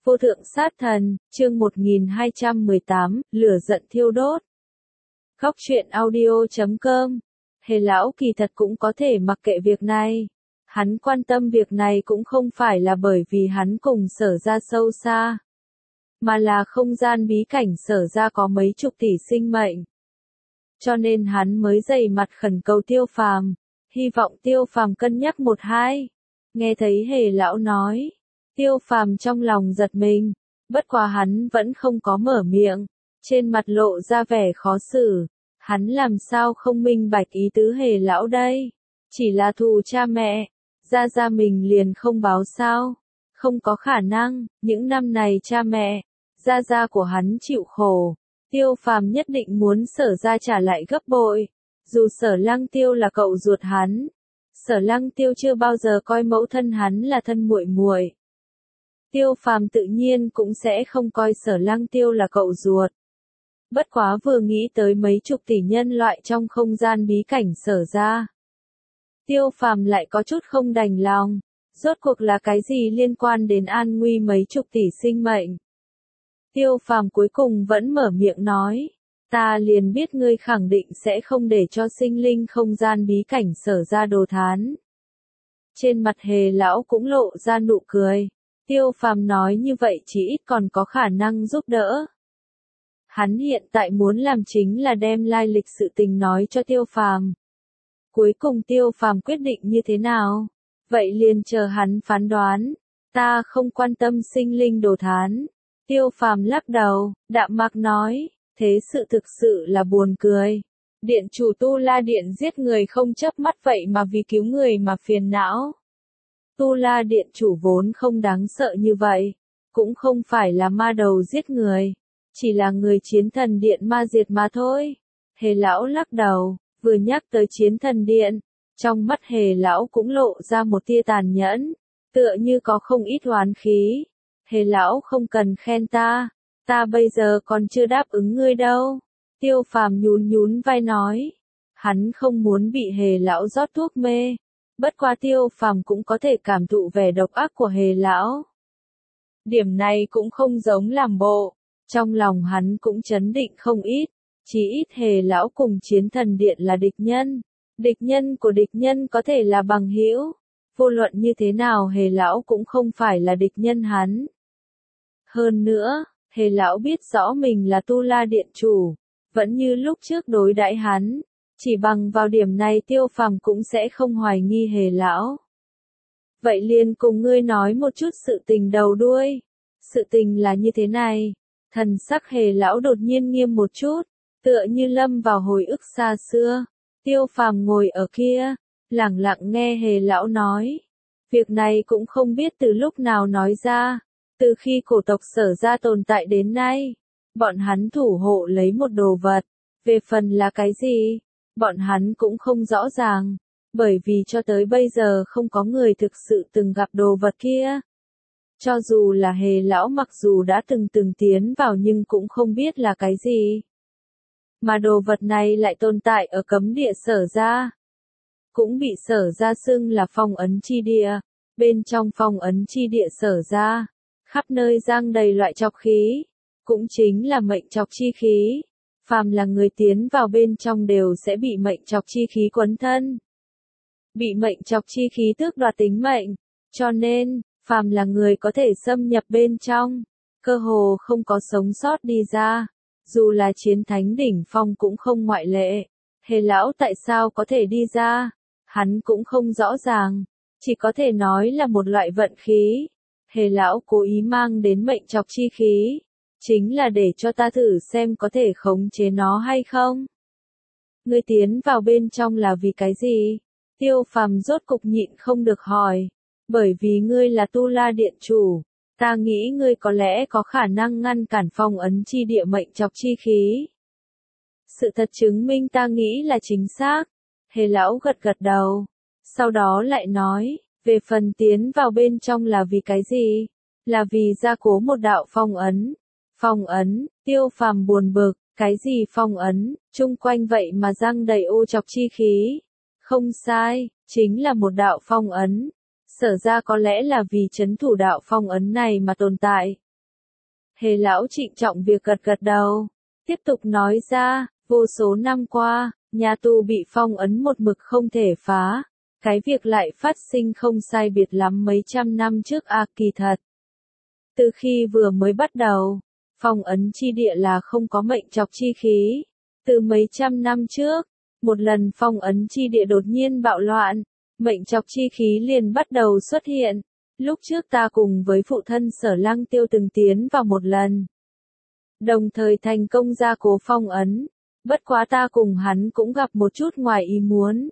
Vô thượng sát thần, chương 1218, lửa giận thiêu đốt. Góc truyện audio.com. Hề lão kỳ thật cũng có thể mặc kệ việc này. Hắn quan tâm việc này cũng không phải là bởi vì hắn cùng Sở Gia sâu xa, mà là không gian bí cảnh Sở Gia có mấy chục tỷ sinh mệnh. Cho nên hắn mới dày mặt khẩn cầu Tiêu Phàm, hy vọng Tiêu Phàm cân nhắc một hai. Nghe thấy Hề lão nói, Tiêu Phàm trong lòng giật mình, bất quá hắn vẫn không có mở miệng, trên mặt lộ ra vẻ khó xử. Hắn làm sao không minh bạch ý tứ Hề lão đây? Chỉ là thù cha mẹ, Gia mình liền không báo sao? Không có khả năng, những năm này cha mẹ, Gia của hắn chịu khổ, Tiêu Phàm nhất định muốn Sở Gia trả lại gấp bội. Dù Sở Lăng Tiêu là cậu ruột hắn, Sở Lăng Tiêu chưa bao giờ coi mẫu thân hắn là thân muội muội. Tiêu Phàm tự nhiên cũng sẽ không coi Sở Lăng Tiêu là cậu ruột. Bất quá vừa nghĩ tới mấy chục tỷ nhân loại trong không gian bí cảnh Sở Gia, Tiêu Phàm lại có chút không đành lòng. Rốt cuộc là cái gì liên quan đến an nguy mấy chục tỷ sinh mệnh? Tiêu Phàm cuối cùng vẫn mở miệng nói, ta liền biết ngươi khẳng định sẽ không để cho sinh linh không gian bí cảnh Sở Gia đồ thán. Trên mặt Hề lão cũng lộ ra nụ cười. Tiêu Phàm nói như vậy chỉ ít còn có khả năng giúp đỡ. Hắn hiện tại muốn làm chính là đem lai lịch sự tình nói cho Tiêu Phàm. Cuối cùng Tiêu Phàm quyết định như thế nào? Vậy liền chờ hắn phán đoán. Ta không quan tâm sinh linh đồ thán. Tiêu Phàm lắc đầu, đạm mạc nói, thế sự thực sự là buồn cười. Điện chủ Tu La Điện giết người không chớp mắt vậy mà vì cứu người mà phiền não. Tu La Điện chủ vốn không đáng sợ như vậy, cũng không phải là ma đầu giết người, chỉ là người Chiến Thần Điện ma diệt mà thôi. Hề lão lắc đầu, vừa nhắc tới Chiến Thần Điện, trong mắt Hề lão cũng lộ ra một tia tàn nhẫn, tựa như có không ít oán khí. Hề lão không cần khen ta bây giờ còn chưa đáp ứng ngươi đâu. Tiêu Phàm nhún vai nói, hắn không muốn bị Hề lão rót thuốc mê. Bất quá Tiêu Phàm cũng có thể cảm thụ vẻ độc ác của Hề lão. Điểm này cũng không giống làm bộ, trong lòng hắn cũng chấn định không ít, chỉ ít Hề lão cùng Chiến Thần Điện là địch nhân. Địch nhân của địch nhân có thể là bằng hữu, vô luận như thế nào Hề lão cũng không phải là địch nhân hắn. Hơn nữa, Hề lão biết rõ mình là Tu La Điện chủ, vẫn như lúc trước đối đãi hắn. Chỉ bằng vào điểm này Tiêu Phàm cũng sẽ không hoài nghi Hề lão. Vậy liền cùng ngươi nói một chút sự tình đầu đuôi. Sự tình là như thế này. Thần sắc Hề lão đột nhiên nghiêm một chút, tựa như lâm vào hồi ức xa xưa. Tiêu Phàm ngồi ở kia, lẳng lặng nghe Hề lão nói. Việc này cũng không biết từ lúc nào nói ra. Từ khi cổ tộc Sở Gia tồn tại đến nay, bọn hắn thủ hộ lấy một đồ vật. Về phần là cái gì? Bọn hắn cũng không rõ ràng, bởi vì cho tới bây giờ không có người thực sự từng gặp đồ vật kia. Cho dù là Hề lão mặc dù đã từng tiến vào nhưng cũng không biết là cái gì. Mà đồ vật này lại tồn tại ở cấm địa Sở Gia. Cũng bị Sở Gia xưng là phong ấn chi địa. Bên trong phong ấn chi địa Sở Gia, khắp nơi giăng đầy loại chọc khí, cũng chính là mệnh chọc chi khí. Phàm là người tiến vào bên trong đều sẽ bị mệnh chọc chi khí quấn thân. Bị mệnh chọc chi khí tước đoạt tính mệnh. Cho nên, phàm là người có thể xâm nhập bên trong, cơ hồ không có sống sót đi ra. Dù là chiến thánh đỉnh phong cũng không ngoại lệ. Hề lão tại sao có thể đi ra? Hắn cũng không rõ ràng. Chỉ có thể nói là một loại vận khí. Hề lão cố ý mang đến mệnh chọc chi khí. Chính là để cho ta thử xem có thể khống chế nó hay không. Ngươi tiến vào bên trong là vì cái gì? Tiêu Phàm rốt cục nhịn không được hỏi. Bởi vì ngươi là Tu La Điện chủ, ta nghĩ ngươi có lẽ có khả năng ngăn cản phong ấn chi địa mệnh chọc chi khí. Sự thật chứng minh ta nghĩ là chính xác. Hề lão gật đầu. Sau đó lại nói, về phần tiến vào bên trong là vì cái gì? Là vì gia cố một đạo phong ấn. Phong ấn, Tiêu Phàm buồn bực, cái gì phong ấn, chung quanh vậy mà răng đầy ô chọc chi khí. Không sai, chính là một đạo phong ấn. Sở Gia có lẽ là vì trấn thủ đạo phong ấn này mà tồn tại. Hề lão trịnh trọng việc gật gật đầu. Tiếp tục nói ra, vô số năm qua, nhà tù bị phong ấn một mực không thể phá. Cái việc lại phát sinh không sai biệt lắm mấy trăm năm trước kỳ thật. Từ khi vừa mới bắt đầu, phong ấn chi địa là không có mệnh chọc chi khí. Từ mấy trăm năm trước, một lần phong ấn chi địa đột nhiên bạo loạn, mệnh chọc chi khí liền bắt đầu xuất hiện. Lúc trước ta cùng với phụ thân Sở Lăng Tiêu từng tiến vào một lần. Đồng thời thành công gia cố phong ấn. Bất quá ta cùng hắn cũng gặp một chút ngoài ý muốn.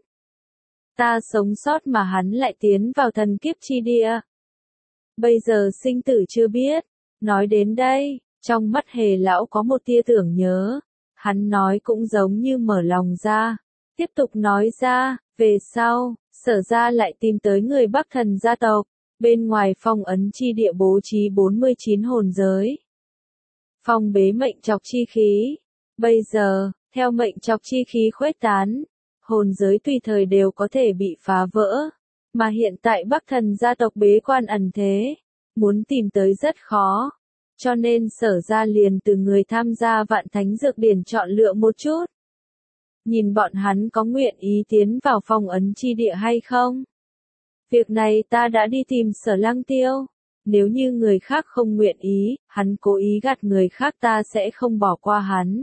Ta sống sót mà hắn lại tiến vào thần kiếp chi địa. Bây giờ sinh tử chưa biết. Nói đến đây, trong mắt Hề lão có một tia tưởng nhớ. Hắn nói cũng giống như mở lòng ra. Tiếp tục nói ra, về sau, Sở gia lại tìm tới người Bắc Thần gia tộc. Bên ngoài phong ấn chi địa bố trí 49 hồn giới. Phong bế mệnh chọc chi khí. Bây giờ, theo mệnh chọc chi khí khuếch tán, hồn giới tùy thời đều có thể bị phá vỡ. Mà hiện tại Bắc Thần gia tộc bế quan ẩn thế, muốn tìm tới rất khó. Cho nên Sở gia liền từ người tham gia Vạn Thánh Dược Điển chọn lựa một chút. Nhìn bọn hắn có nguyện ý tiến vào phong ấn chi địa hay không? Việc này ta đã đi tìm Sở Lăng Tiêu. Nếu như người khác không nguyện ý, hắn cố ý gạt người khác ta sẽ không bỏ qua hắn.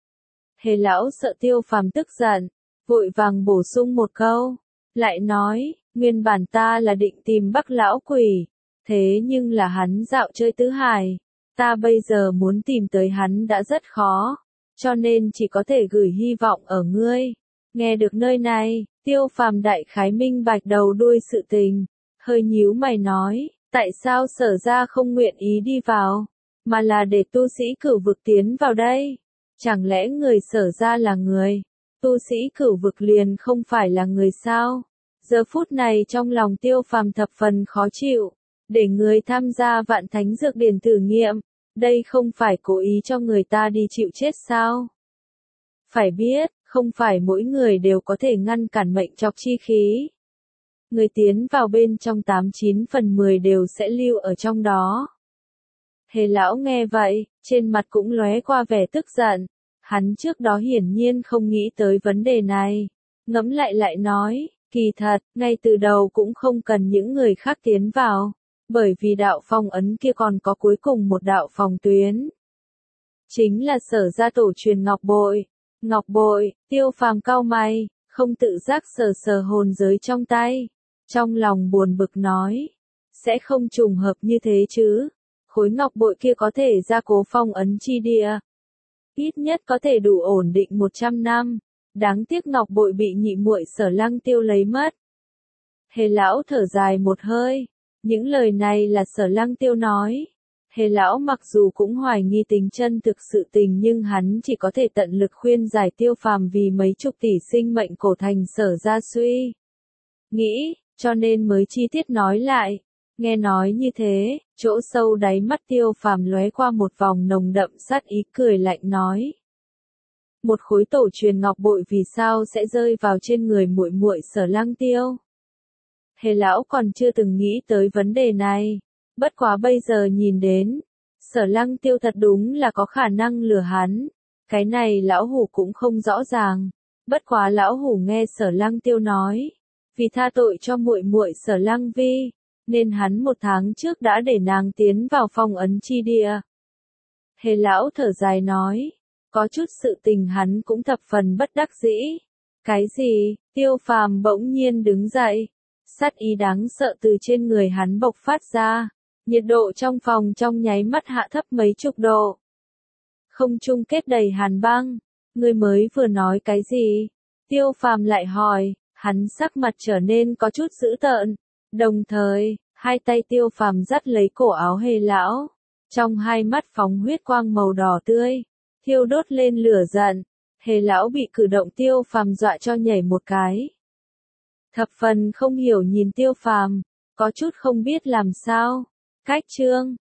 Hề lão sợ Tiêu Phàm tức giận, vội vàng bổ sung một câu. Lại nói, nguyên bản ta là định tìm Bắc lão quỷ. Thế nhưng là hắn dạo chơi tứ hải. Ta bây giờ muốn tìm tới hắn đã rất khó. Cho nên chỉ có thể gửi hy vọng ở ngươi. Nghe được nơi này, Tiêu Phàm đại khái minh bạch đầu đuôi sự tình. Hơi nhíu mày nói, tại sao Sở gia không nguyện ý đi vào, mà là để tu sĩ cửu vực tiến vào đây? Chẳng lẽ người Sở gia là người, tu sĩ cửu vực liền không phải là người sao? Giờ phút này trong lòng Tiêu Phàm thập phần khó chịu, để người tham gia Vạn Thánh Dược Điển thử nghiệm, đây không phải cố ý cho người ta đi chịu chết sao? Phải biết, không phải mỗi người đều có thể ngăn cản mệnh chọc chi khí. Người tiến vào bên trong 89 phần 10 đều sẽ lưu ở trong đó. Hề lão nghe vậy, trên mặt cũng lóe qua vẻ tức giận. Hắn trước đó hiển nhiên không nghĩ tới vấn đề này. Ngẫm lại nói, kỳ thật, ngay từ đầu cũng không cần những người khác tiến vào. Bởi vì đạo phong ấn kia còn có cuối cùng một đạo phòng tuyến. Chính là Sở gia tổ truyền ngọc bội. Ngọc bội, Tiêu Phàm cau mày, không tự giác sờ sờ hồn giới trong tay. Trong lòng buồn bực nói, sẽ không trùng hợp như thế chứ. Khối ngọc bội kia có thể gia cố phong ấn chi địa. Ít nhất có thể đủ ổn định 100 năm. Đáng tiếc ngọc bội bị nhị muội Sở Lăng Tiêu lấy mất. Hề lão thở dài một hơi. Những lời này là Sở Lăng Tiêu nói. Hề lão mặc dù cũng hoài nghi tính chân thực sự tình nhưng hắn chỉ có thể tận lực khuyên giải Tiêu Phàm vì mấy chục tỷ sinh mệnh cổ thành Sở gia suy nghĩ, cho nên mới chi tiết nói lại. Nghe nói như thế, chỗ sâu đáy mắt Tiêu Phàm lóe qua một vòng nồng đậm sát ý, cười lạnh nói. Một khối tổ truyền ngọc bội vì sao sẽ rơi vào trên người muội muội Sở Lăng Tiêu? Hề lão còn chưa từng nghĩ tới vấn đề này. Bất quá bây giờ nhìn đến, Sở Lăng Tiêu thật đúng là có khả năng lừa hắn. Cái này lão hủ cũng không rõ ràng. Bất quá lão hủ nghe Sở Lăng Tiêu nói, vì tha tội cho muội muội Sở Lăng Vi, nên hắn 1 tháng trước đã để nàng tiến vào phong ấn chi địa. Hề lão thở dài nói, có chút sự tình hắn cũng thập phần bất đắc dĩ. Cái gì? Tiêu Phàm bỗng nhiên đứng dậy. Sát ý đáng sợ từ trên người hắn bộc phát ra. Nhiệt độ trong phòng trong nháy mắt hạ thấp mấy chục độ. Không trung kết đầy hàn băng. Ngươi mới vừa nói cái gì? Tiêu Phàm lại hỏi, hắn sắc mặt trở nên có chút dữ tợn. Đồng thời, hai tay Tiêu Phàm dắt lấy cổ áo Hề lão. Trong hai mắt phóng huyết quang màu đỏ tươi, thiêu đốt lên lửa giận. Hề lão bị cử động Tiêu Phàm dọa cho nhảy một cái. Thập phần không hiểu nhìn Tiêu Phàm, có chút không biết làm sao. Cách chương